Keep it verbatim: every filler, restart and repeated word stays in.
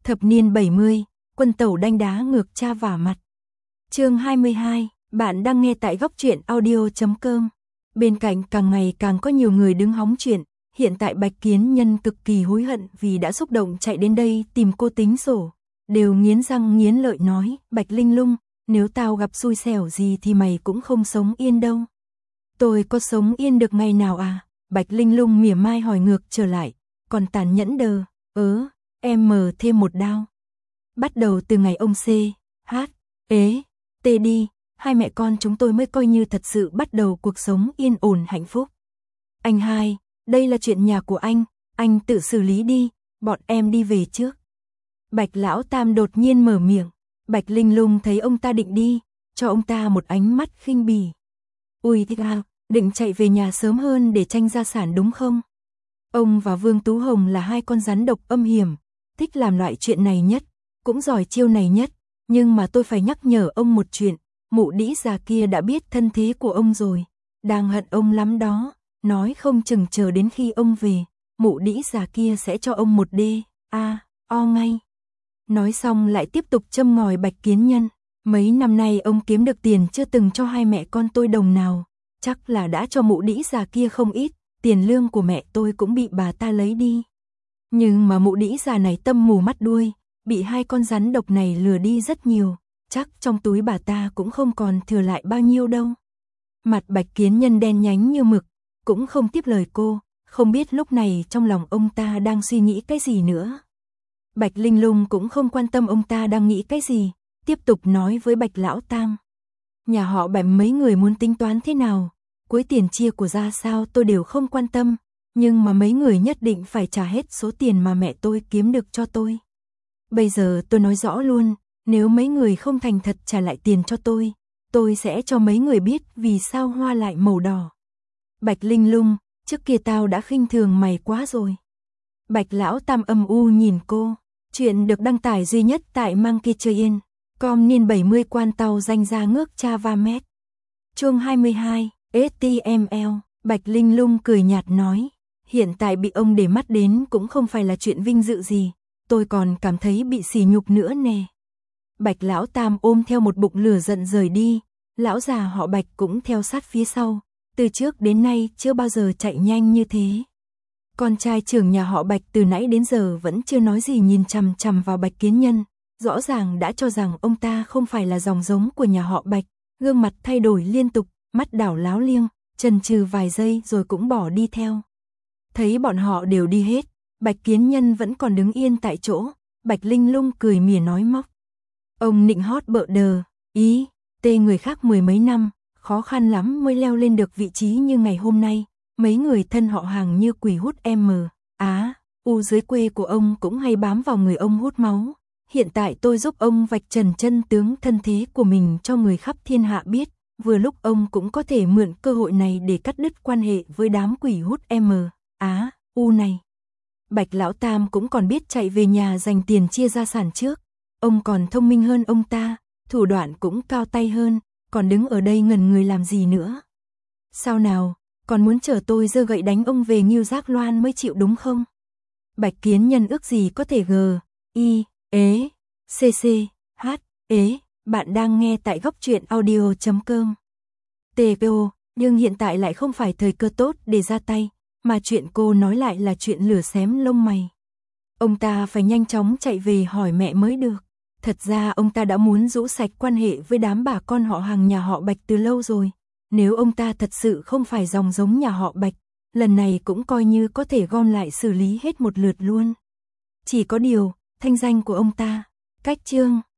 Thập niên bảy mươi, quân tẩu đanh đá ngược cha vả mặt. Chương hai mươi hai, bạn đang nghe tại góc truyện audio chấm com. Bên cạnh càng ngày càng có nhiều người đứng hóng chuyện, hiện tại Bạch Kiến Nhân cực kỳ hối hận vì đã xúc động chạy đến đây tìm cô tính sổ, đều nghiến răng nghiến lợi nói, Bạch Linh Lung, nếu tao gặp xui xẻo gì thì mày cũng không sống yên đâu. Tôi có sống yên được ngày nào à? Bạch Linh Lung mỉa mai hỏi ngược trở lại, còn tàn nhẫn đờ, ớ, em mở thêm một đao. Bắt đầu từ ngày ông C, H, ế, T đi, hai mẹ con chúng tôi mới coi như thật sự bắt đầu cuộc sống yên ổn hạnh phúc. Anh hai, đây là chuyện nhà của anh, anh tự xử lý đi, bọn em đi về trước. Bạch Lão Tam đột nhiên mở miệng, Bạch Linh Lung thấy ông ta định đi, cho ông ta một ánh mắt khinh bỉ. Ui thích à, định chạy về nhà sớm hơn để tranh gia sản đúng không? Ông và Vương Tú Hồng là hai con rắn độc âm hiểm, thích làm loại chuyện này nhất, cũng giỏi chiêu này nhất, nhưng mà tôi phải nhắc nhở ông một chuyện, mụ đĩ già kia đã biết thân thế của ông rồi, đang hận ông lắm đó, nói không chừng chờ đến khi ông về, mụ đĩ già kia sẽ cho ông một đê, a, o ngay. Nói xong lại tiếp tục châm ngòi Bạch Kiến Nhân, mấy năm nay ông kiếm được tiền chưa từng cho hai mẹ con tôi đồng nào, chắc là đã cho mụ đĩ già kia không ít, tiền lương của mẹ tôi cũng bị bà ta lấy đi. Nhưng mà mụ đĩ già này tâm mù mắt đuôi, bị hai con rắn độc này lừa đi rất nhiều, chắc trong túi bà ta cũng không còn thừa lại bao nhiêu đâu. Mặt Bạch Kiến Nhân đen nhánh như mực, cũng không tiếp lời cô, không biết lúc này trong lòng ông ta đang suy nghĩ cái gì nữa. Bạch Linh Lung cũng không quan tâm ông ta đang nghĩ cái gì, tiếp tục nói với Bạch Lão Tam. Nhà họ Bạch mấy người muốn tính toán thế nào, cuối tiền chia của ra sao tôi đều không quan tâm, nhưng mà mấy người nhất định phải trả hết số tiền mà mẹ tôi kiếm được cho tôi. Bây giờ tôi nói rõ luôn, nếu mấy người không thành thật trả lại tiền cho tôi, tôi sẽ cho mấy người biết vì sao hoa lại màu đỏ. Bạch Linh Lung, trước kia tao đã khinh thường mày quá rồi. Bạch Lão Tam âm u nhìn cô, chuyện được đăng tải duy nhất tại Monkey Train, com niên bảy mươi quan tàu danh ra ngước cha va mét. Chương hai mươi hai, ét tê em lờ, Bạch Linh Lung cười nhạt nói, hiện tại bị ông để mắt đến cũng không phải là chuyện vinh dự gì, tôi còn cảm thấy bị sỉ nhục nữa nè. Bạch Lão Tam ôm theo một bụng lửa giận rời đi, lão già họ Bạch cũng theo sát phía sau, từ trước đến nay chưa bao giờ chạy nhanh như thế. Con trai trưởng nhà họ Bạch từ nãy đến giờ vẫn chưa nói gì nhìn chằm chằm vào Bạch Kiến Nhân, rõ ràng đã cho rằng ông ta không phải là dòng giống của nhà họ Bạch, gương mặt thay đổi liên tục, mắt đảo láo liêng, chần chừ vài giây rồi cũng bỏ đi theo. Thấy bọn họ đều đi hết, Bạch Kiến Nhân vẫn còn đứng yên tại chỗ, Bạch Linh Lung cười mỉa nói móc. Ông nịnh hót bợ đờ, ý, tê người khác mười mấy năm, khó khăn lắm mới leo lên được vị trí như ngày hôm nay, mấy người thân họ hàng như quỷ hút em mờ, á, u dưới quê của ông cũng hay bám vào người ông hút máu. Hiện tại tôi giúp ông vạch trần chân tướng thân thế của mình cho người khắp thiên hạ biết, vừa lúc ông cũng có thể mượn cơ hội này để cắt đứt quan hệ với đám quỷ hút em, á, u này. Bạch Lão Tam cũng còn biết chạy về nhà dành tiền chia gia sản trước, ông còn thông minh hơn ông ta, thủ đoạn cũng cao tay hơn, còn đứng ở đây ngẩn người làm gì nữa. Sao nào, còn muốn chờ tôi giơ gậy đánh ông về Ngưu Giác Loan mới chịu đúng không? Bạch Kiến Nhân ước gì có thể gờ, y, ế, cc, h, ế, bạn đang nghe tại góc truyện audio chấm com. tê pê o, nhưng hiện tại lại không phải thời cơ tốt để ra tay, mà chuyện cô nói lại là chuyện lửa xém lông mày. Ông ta phải nhanh chóng chạy về hỏi mẹ mới được. Thật ra ông ta đã muốn rũ sạch quan hệ với đám bà con họ hàng nhà họ Bạch từ lâu rồi. Nếu ông ta thật sự không phải dòng giống nhà họ Bạch, lần này cũng coi như có thể gom lại xử lý hết một lượt luôn. Chỉ có điều, thanh danh của ông ta, cách chương